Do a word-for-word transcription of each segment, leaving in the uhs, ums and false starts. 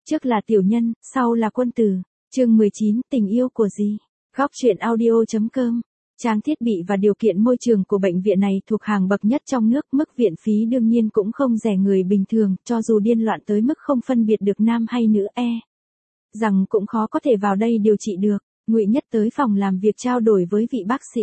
Trước là tiểu nhân, sau là quân tử. Chương mười chín, tình yêu của gì? Góc truyện audio chấm com. Trang thiết bị và điều kiện môi trường của bệnh viện này thuộc hàng bậc nhất trong nước, mức viện phí đương nhiên cũng không rẻ người bình thường, cho dù điên loạn tới mức không phân biệt được nam hay nữ e. Rằng cũng khó có thể vào đây điều trị được. Ngụy Nhất tới phòng làm việc trao đổi với vị bác sĩ.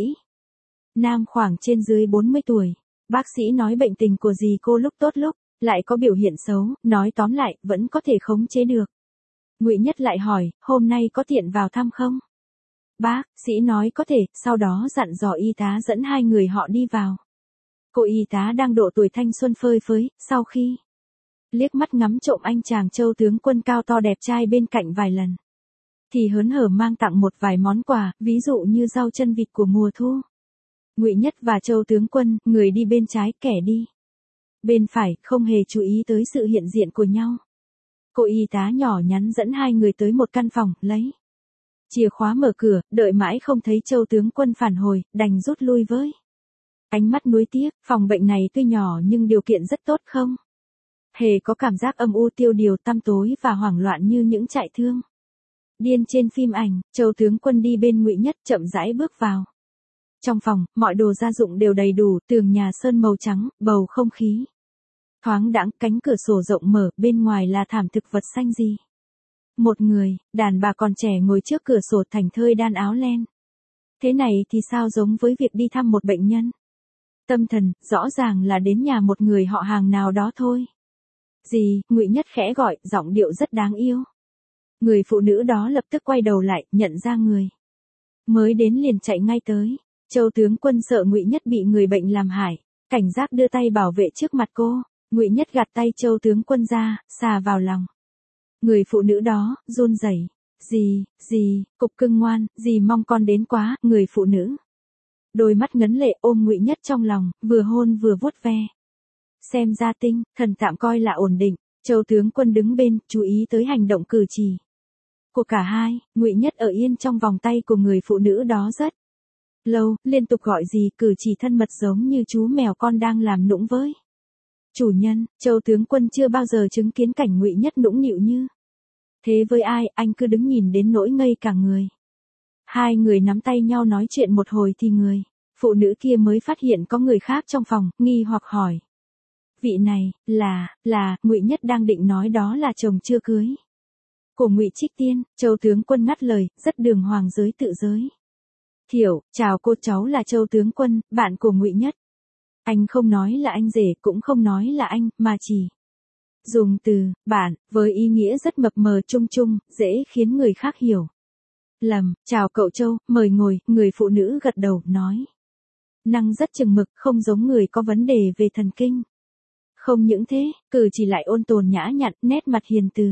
Nam khoảng trên dưới bốn mươi tuổi. Bác sĩ nói bệnh tình của dì cô lúc tốt lúc lại có biểu hiện xấu, nói tóm lại vẫn có thể khống chế được. Ngụy Nhất lại hỏi, hôm nay có tiện vào thăm không? Bác sĩ nói có thể, sau đó dặn dò y tá dẫn hai người họ đi vào. Cô y tá đang độ tuổi thanh xuân phơi phới, sau khi liếc mắt ngắm trộm anh chàng Châu tướng quân cao to đẹp trai bên cạnh vài lần, thì hớn hở mang tặng một vài món quà, ví dụ như rau chân vịt của mùa thu. Ngụy Nhất và Châu tướng quân, người đi bên trái, kẻ đi bên phải, không hề chú ý tới sự hiện diện của nhau. Cô y tá nhỏ nhắn dẫn hai người tới một căn phòng, lấy chìa khóa mở cửa, đợi mãi không thấy Châu tướng quân phản hồi, đành rút lui với ánh mắt nuối tiếc. Phòng bệnh này tuy nhỏ nhưng điều kiện rất tốt, không hề có cảm giác âm u tiêu điều tăm tối và hoảng loạn như những trại thương điên trên phim ảnh. Châu tướng quân đi bên Ngụy Nhất, chậm rãi bước vào. Trong phòng, mọi đồ gia dụng đều đầy đủ, tường nhà sơn màu trắng, bầu không khí thoáng đãng, cánh cửa sổ rộng mở, bên ngoài là thảm thực vật xanh gì. Một người, đàn bà còn trẻ ngồi trước cửa sổ thảnh thơi đan áo len. Thế này thì sao giống với việc đi thăm một bệnh nhân tâm thần, rõ ràng là đến nhà một người họ hàng nào đó thôi. Dì, Ngụy Nhất khẽ gọi, giọng điệu rất đáng yêu. Người phụ nữ đó lập tức quay đầu lại, nhận ra người mới đến liền chạy ngay tới. Châu tướng quân sợ Ngụy Nhất bị người bệnh làm hại, cảnh giác đưa tay bảo vệ trước mặt cô. Ngụy Nhất gạt tay Châu tướng quân ra, xà vào lòng người phụ nữ đó, run rẩy. Dì, dì, cục cưng ngoan, dì mong con đến quá. Người phụ nữ đôi mắt ngấn lệ ôm Ngụy Nhất trong lòng, vừa hôn vừa vuốt ve. Xem ra tinh thần tạm coi là ổn định. Châu tướng quân đứng bên, chú ý tới hành động cử chỉ của cả hai. Ngụy Nhất ở yên trong vòng tay của người phụ nữ đó rất lâu, liên tục gọi dì, cử chỉ thân mật giống như chú mèo con đang làm nũng với chủ nhân. Châu tướng quân chưa bao giờ chứng kiến cảnh Ngụy Nhất nũng nịu như thế với ai, anh cứ đứng nhìn đến nỗi ngây cả người. Hai người nắm tay nhau nói chuyện một hồi thì người phụ nữ kia mới phát hiện có người khác trong phòng, nghi hoặc hỏi. Vị này, là, là, Ngụy Nhất đang định nói đó là chồng chưa cưới của Ngụy Trích Tiên. Châu tướng quân ngắt lời, rất đường hoàng giới tự giới thiệu, chào cô, cháu là Châu tướng quân, bạn của Ngụy Nhất. Anh không nói là anh rể, cũng không nói là anh, mà chỉ dùng từ bạn với ý nghĩa rất mập mờ chung chung, dễ khiến người khác hiểu lầm. Chào cậu Châu, mời ngồi. Người phụ nữ gật đầu, nói năng rất chừng mực, không giống người có vấn đề về thần kinh. Không những thế, cử chỉ lại ôn tồn nhã nhặn, nét mặt hiền từ.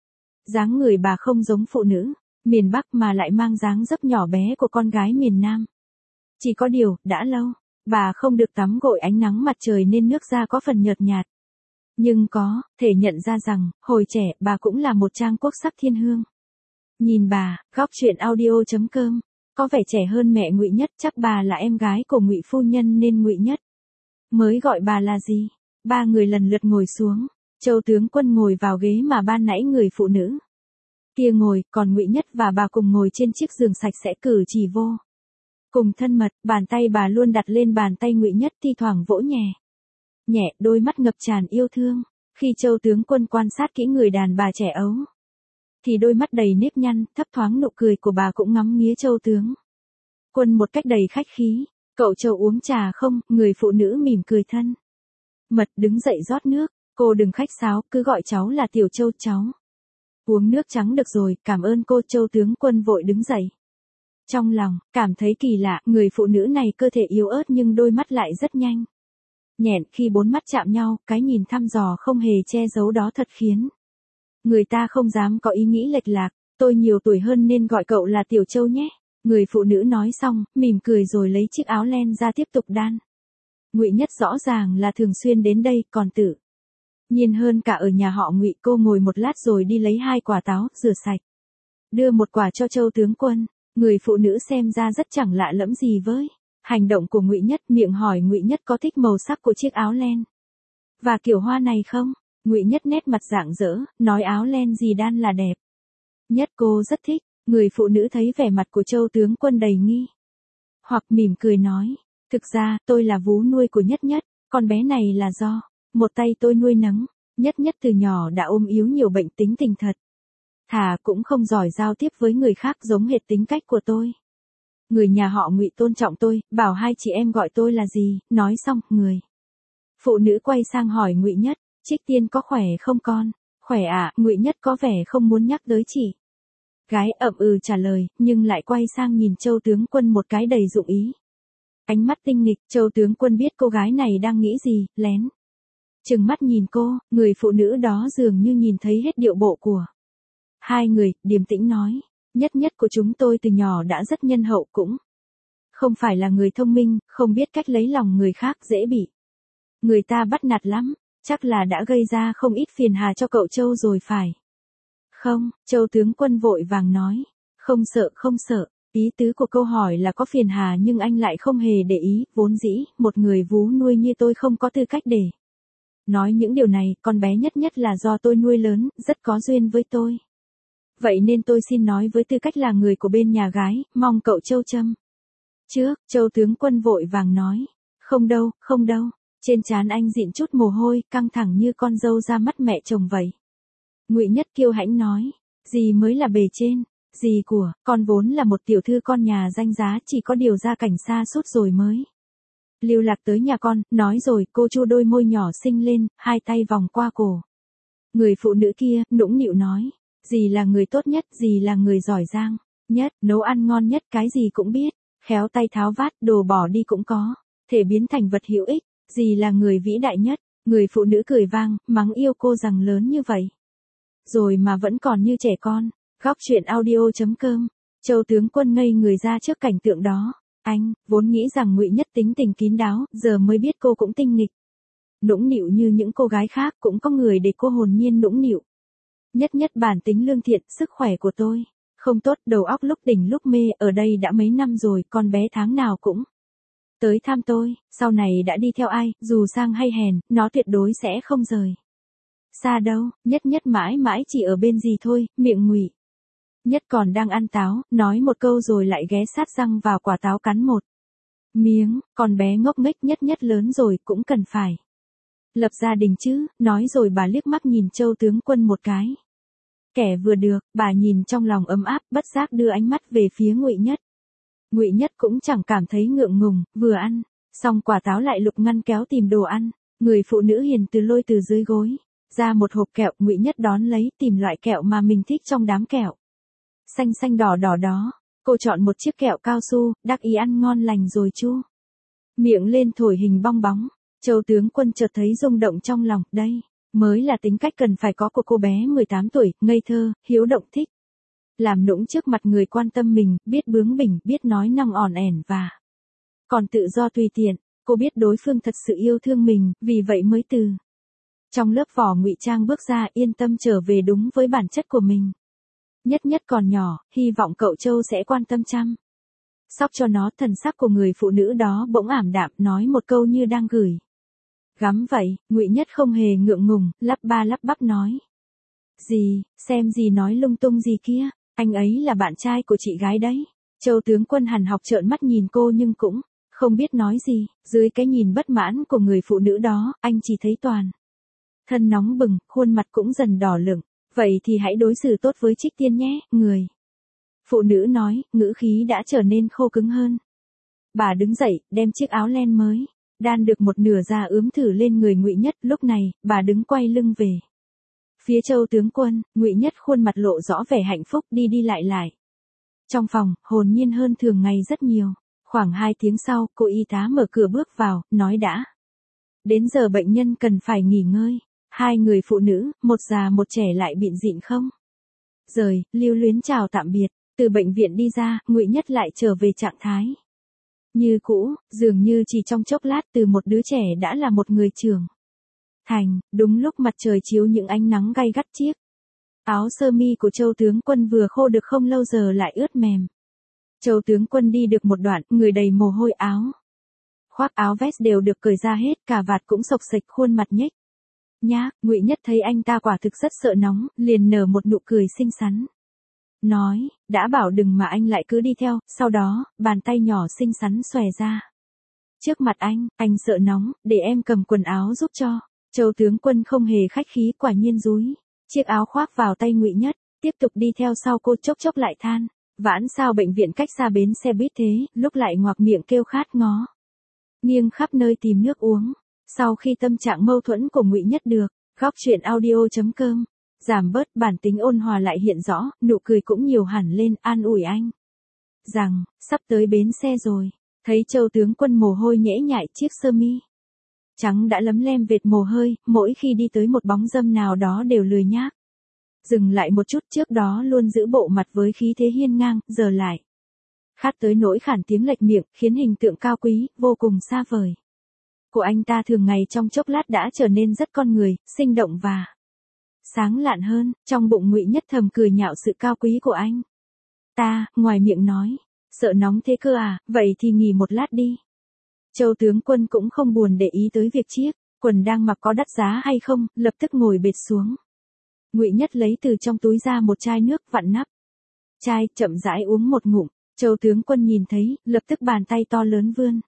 Dáng người bà không giống phụ nữ miền Bắc mà lại mang dáng dấp nhỏ bé của con gái miền Nam. Chỉ có điều, đã lâu bà không được tắm gội ánh nắng mặt trời nên nước da có phần nhợt nhạt. Nhưng có thể nhận ra rằng, hồi trẻ bà cũng là một trang quốc sắc thiên hương. Nhìn bà, góc truyện audio chấm com, có vẻ trẻ hơn mẹ Ngụy Nhất, chắc bà là em gái của Ngụy phu nhân nên Ngụy Nhất mới gọi bà là gì. Ba người lần lượt ngồi xuống. Châu tướng quân ngồi vào ghế mà ban nãy người phụ nữ kia ngồi, còn Ngụy Nhất và bà cùng ngồi trên chiếc giường sạch sẽ, cử chỉ vô cùng thân mật. Bàn tay bà luôn đặt lên bàn tay Ngụy Nhất, thi thoảng vỗ nhẹ nhẹ, đôi mắt ngập tràn yêu thương. Khi Châu tướng quân quan sát kỹ người đàn bà trẻ ấu, thì đôi mắt đầy nếp nhăn, thấp thoáng nụ cười của bà cũng ngắm nghía Châu tướng quân một cách đầy khách khí. Cậu Châu uống trà không? Người phụ nữ mỉm cười thân mật đứng dậy rót nước. Cô đừng khách sáo, cứ gọi cháu là Tiểu Châu. Cháu uống nước trắng được rồi, cảm ơn cô. Châu tướng quân vội đứng dậy. Trong lòng cảm thấy kỳ lạ, người phụ nữ này cơ thể yếu ớt nhưng đôi mắt lại rất nhanh nhẹn. Khi bốn mắt chạm nhau, cái nhìn thăm dò không hề che giấu đó thật khiến người ta không dám có ý nghĩ lệch lạc. Tôi nhiều tuổi hơn nên gọi cậu là Tiểu Châu nhé. Người phụ nữ nói xong, mỉm cười rồi lấy chiếc áo len ra tiếp tục đan. Ngụy Nhất rõ ràng là thường xuyên đến đây, còn tự nhiên hơn cả ở nhà họ Ngụy. Cô ngồi một lát rồi đi lấy hai quả táo, rửa sạch, đưa một quả cho Châu tướng quân. Người phụ nữ xem ra rất chẳng lạ lẫm gì với hành động của Ngụy Nhất, miệng hỏi Ngụy Nhất có thích màu sắc của chiếc áo len và kiểu hoa này không. Ngụy Nhất nét mặt rạng rỡ, nói áo len gì đan là đẹp. Nhất cô rất thích, người phụ nữ thấy vẻ mặt của Châu tướng quân đầy nghi. Hoặc mỉm cười nói, thực ra, tôi là vú nuôi của Nhất Nhất, con bé này là do một tay tôi nuôi nấng. Nhất Nhất từ nhỏ đã ôm yếu nhiều bệnh tính tình thật. Thà cũng không giỏi giao tiếp với người khác giống hệt tính cách của tôi. Người nhà họ Ngụy tôn trọng tôi, bảo hai chị em gọi tôi là gì, nói xong, người phụ nữ quay sang hỏi Ngụy Nhất, Trích Tiên có khỏe không con? Khỏe ạ, à, Ngụy Nhất có vẻ không muốn nhắc tới chị gái ậm ừ trả lời, nhưng lại quay sang nhìn Châu tướng quân một cái đầy dụng ý. Ánh mắt tinh nghịch, Châu tướng quân biết cô gái này đang nghĩ gì, lén trừng mắt nhìn cô, người phụ nữ đó dường như nhìn thấy hết điệu bộ của hai người, điềm tĩnh nói, Nhất Nhất của chúng tôi từ nhỏ đã rất nhân hậu, cũng không phải là người thông minh, không biết cách lấy lòng người khác, dễ bị người ta bắt nạt lắm, chắc là đã gây ra không ít phiền hà cho cậu Châu rồi phải không? Châu tướng quân vội vàng nói, không sợ không sợ, ý tứ của câu hỏi là có phiền hà nhưng anh lại không hề để ý, vốn dĩ, một người vú nuôi như tôi không có tư cách để nói những điều này, con bé Nhất Nhất là do tôi nuôi lớn, rất có duyên với tôi. Vậy nên tôi xin nói với tư cách là người của bên nhà gái, mong cậu Châu châm trước. Châu tướng quân vội vàng nói, không đâu, không đâu, trên trán anh dịn chút mồ hôi, căng thẳng như con dâu ra mắt mẹ chồng vậy. Ngụy Nhất kiêu hãnh nói, gì mới là bề trên, gì của, con vốn là một tiểu thư con nhà danh giá, chỉ có điều gia cảnh xa sút rồi mới lưu lạc tới nhà con. Nói rồi, cô chu đôi môi nhỏ xinh lên, hai tay vòng qua cổ người phụ nữ kia, nũng nịu nói, dì là người tốt nhất, dì là người giỏi giang nhất, nấu ăn ngon nhất, cái gì cũng biết, khéo tay tháo vát, đồ bỏ đi cũng có thể biến thành vật hữu ích, dì là người vĩ đại nhất. Người phụ nữ cười vang, mắng yêu cô rằng lớn như vậy rồi mà vẫn còn như trẻ con. Góc truyện audio chấm com. Châu tướng quân ngây người ra trước cảnh tượng đó. Anh vốn nghĩ rằng Ngụy Nhất tính tình kín đáo, giờ mới biết cô cũng tinh nghịch, nũng nịu như những cô gái khác, cũng có người để cô hồn nhiên nũng nịu. Nhất Nhất bản tính lương thiện, sức khỏe của tôi không tốt, đầu óc lúc tỉnh lúc mê, ở đây đã mấy năm rồi, con bé tháng nào cũng tới thăm tôi, sau này đã đi theo ai, dù sang hay hèn, nó tuyệt đối sẽ không rời xa đâu. Nhất Nhất mãi mãi chỉ ở bên gì thôi, miệng Ngụy Nhất còn đang ăn táo, nói một câu rồi lại ghé sát răng vào quả táo cắn một miếng. Con bé ngốc nghếch, Nhất Nhất lớn rồi cũng cần phải lập gia đình chứ. Nói rồi bà liếc mắt nhìn Châu tướng quân một cái, kẻ vừa được, bà nhìn trong lòng ấm áp, bất giác đưa ánh mắt về phía Ngụy Nhất. Ngụy Nhất cũng chẳng cảm thấy ngượng ngùng, vừa ăn xong quả táo lại lục ngăn kéo tìm đồ ăn. Người phụ nữ hiền từ lôi từ dưới gối ra một hộp kẹo, Ngụy Nhất đón lấy, tìm loại kẹo mà mình thích trong đám kẹo xanh xanh đỏ đỏ đó. Cô chọn một chiếc kẹo cao su, đắc ý ăn ngon lành rồi chu miệng lên thổi hình bong bóng. Châu tướng quân chợt thấy rung động trong lòng, đây mới là tính cách cần phải có của cô bé mười tám tuổi, ngây thơ, hiếu động, thích làm nũng trước mặt người quan tâm mình, biết bướng bỉnh, biết nói năng ỏn ẻn và còn tự do tùy tiện. Cô biết đối phương thật sự yêu thương mình, vì vậy mới từ trong lớp vỏ ngụy trang bước ra, yên tâm trở về đúng với bản chất của mình. Nhất Nhất còn nhỏ, hy vọng cậu Châu sẽ quan tâm chăm sóc cho nó. Thần sắc của người phụ nữ đó bỗng ảm đạm, nói một câu như đang gửi gắm vậy. Ngụy Nhất không hề ngượng ngùng, lắp ba lắp bắp nói, gì, xem gì nói lung tung gì kia, anh ấy là bạn trai của chị gái đấy. Châu tướng quân hằn học trợn mắt nhìn cô nhưng cũng không biết nói gì. Dưới cái nhìn bất mãn của người phụ nữ đó, anh chỉ thấy toàn thân nóng bừng, khuôn mặt cũng dần đỏ lửng. Vậy thì hãy đối xử tốt với Trích Tiên nhé, người phụ nữ nói, ngữ khí đã trở nên khô cứng hơn. Bà đứng dậy, đem chiếc áo len mới đan được một nửa ra ướm thử lên người Ngụy Nhất. Lúc này, bà đứng quay lưng về phía Châu tướng quân. Ngụy Nhất khuôn mặt lộ rõ vẻ hạnh phúc, đi đi lại lại trong phòng, hồn nhiên hơn thường ngày rất nhiều. Khoảng hai tiếng sau, cô y tá mở cửa bước vào, nói đã đến giờ bệnh nhân cần phải nghỉ ngơi. Hai người phụ nữ, một già một trẻ lại bịn dịn không rời, lưu luyến chào tạm biệt. Từ bệnh viện đi ra, Ngụy Nhất lại trở về trạng thái như cũ, dường như chỉ trong chốc lát từ một đứa trẻ đã là một người trưởng thành. Đúng lúc mặt trời chiếu những ánh nắng gay gắt, chiếc áo sơ mi của Châu tướng quân vừa khô được không lâu giờ lại ướt mềm. Châu tướng quân đi được một đoạn, người đầy mồ hôi, áo khoác áo vest đều được cởi ra hết, cà vạt cũng xộc xệch, khuôn mặt nhếch Nhá, Ngụy Nhất thấy anh ta quả thực rất sợ nóng, liền nở một nụ cười xinh xắn. Nói, đã bảo đừng mà anh lại cứ đi theo, sau đó, bàn tay nhỏ xinh xắn xòe ra. Trước mặt anh, anh sợ nóng, để em cầm quần áo giúp cho. Châu tướng quân không hề khách khí, quả nhiên dúi chiếc áo khoác vào tay Ngụy Nhất, tiếp tục đi theo sau cô, chốc chốc lại than. Vãn sao bệnh viện cách xa bến xe buýt thế, lúc lại ngoạc miệng kêu khát ngó. Nghiêng khắp nơi tìm nước uống. Sau khi tâm trạng mâu thuẫn của Ngụy Nhất được, góc truyện audio chấm com giảm bớt, bản tính ôn hòa lại hiện rõ, nụ cười cũng nhiều hẳn lên, an ủi anh. Rằng, sắp tới bến xe rồi. Thấy Châu tướng quân mồ hôi nhễ nhại chiếc sơ mi trắng đã lấm lem vệt mồ hôi, mỗi khi đi tới một bóng dâm nào đó đều lười nhác. Dừng lại một chút, trước đó luôn giữ bộ mặt với khí thế hiên ngang, giờ lại. Khát tới nỗi khản tiếng lệch miệng, khiến hình tượng cao quý, vô cùng xa vời. Của anh ta thường ngày trong chốc lát đã trở nên rất con người, sinh động và sáng lạn hơn, trong bụng Ngụy Nhất thầm cười nhạo sự cao quý của anh. Ta, ngoài miệng nói, sợ nóng thế cơ à, vậy thì nghỉ một lát đi. Châu tướng quân cũng không buồn để ý tới việc chiếc quần đang mặc có đắt giá hay không, lập tức ngồi bệt xuống. Ngụy Nhất lấy từ trong túi ra một chai nước, vặn nắp chai, chậm rãi uống một ngụm. Châu tướng quân nhìn thấy, lập tức bàn tay to lớn vươn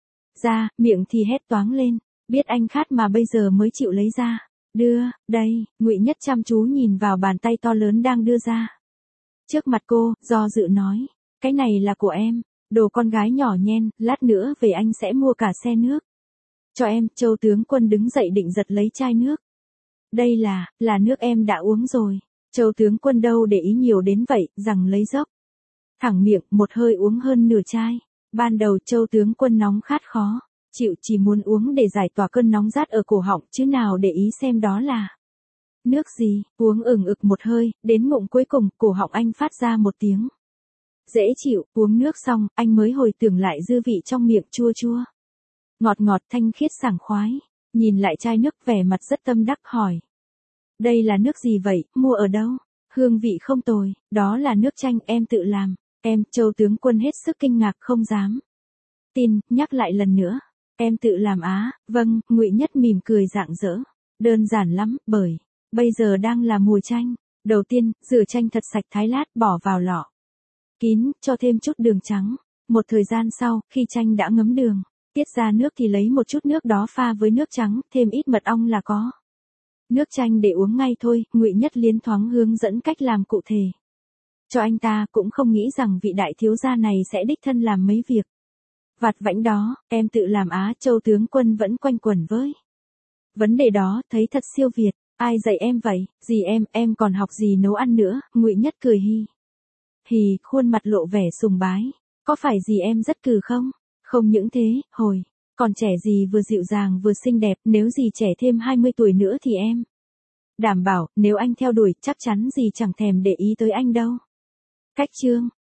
ra, miệng thì hét toáng lên, biết anh khát mà bây giờ mới chịu lấy ra. Đưa, đây, Ngụy Nhất chăm chú nhìn vào bàn tay to lớn đang đưa ra. Trước mặt cô, do dự nói, cái này là của em, đồ con gái nhỏ nhen, lát nữa về anh sẽ mua cả xe nước. Cho em. Châu tướng quân đứng dậy định giật lấy chai nước. Đây là, là nước em đã uống rồi. Châu tướng quân đâu để ý nhiều đến vậy, rằng lấy dốc. Thẳng miệng, một hơi uống hơn nửa chai. Ban đầu Châu tướng quân nóng khát khó chịu, chỉ muốn uống để giải tỏa cơn nóng rát ở cổ họng, chứ nào để ý xem đó là nước gì. Uống ừng ực một hơi, đến ngụm cuối cùng, cổ họng anh phát ra một tiếng dễ chịu. Uống nước xong, anh mới hồi tưởng lại dư vị trong miệng, chua chua, ngọt ngọt, thanh khiết sảng khoái. Nhìn lại chai nước, vẻ mặt rất tâm đắc, hỏi. Đây là nước gì vậy, mua ở đâu? Hương vị không tồi, đó là nước chanh em tự làm. Em. Châu tướng quân hết sức kinh ngạc, không dám tin, nhắc lại lần nữa. Em tự làm á? Vâng. Ngụy Nhất mỉm cười rạng rỡ. Đơn giản lắm, bởi bây giờ đang là mùa chanh. Đầu tiên, rửa chanh thật sạch, thái lát, bỏ vào lọ kín, cho thêm chút đường trắng. Một thời gian sau, khi chanh đã ngấm đường, tiết ra nước thì lấy một chút nước đó pha với nước trắng, thêm ít mật ong là có nước chanh để uống ngay thôi. Ngụy Nhất liến thoáng hướng dẫn cách làm cụ thể cho anh ta, cũng không nghĩ rằng vị đại thiếu gia này sẽ đích thân làm mấy việc vặt vãnh đó. Em tự làm á? Châu tướng quân vẫn quanh quẩn với vấn đề đó, thấy thật siêu việt. Ai dạy em vậy? Gì em, em còn học gì nấu ăn nữa? Ngụy Nhất cười hi hì, khuôn mặt lộ vẻ sùng bái. Có phải gì em rất cừ không? Không những thế, hồi còn trẻ gì vừa dịu dàng vừa xinh đẹp, nếu gì trẻ thêm hai mươi tuổi nữa thì em đảm bảo, nếu anh theo đuổi, chắc chắn gì chẳng thèm để ý tới anh đâu. Cách chương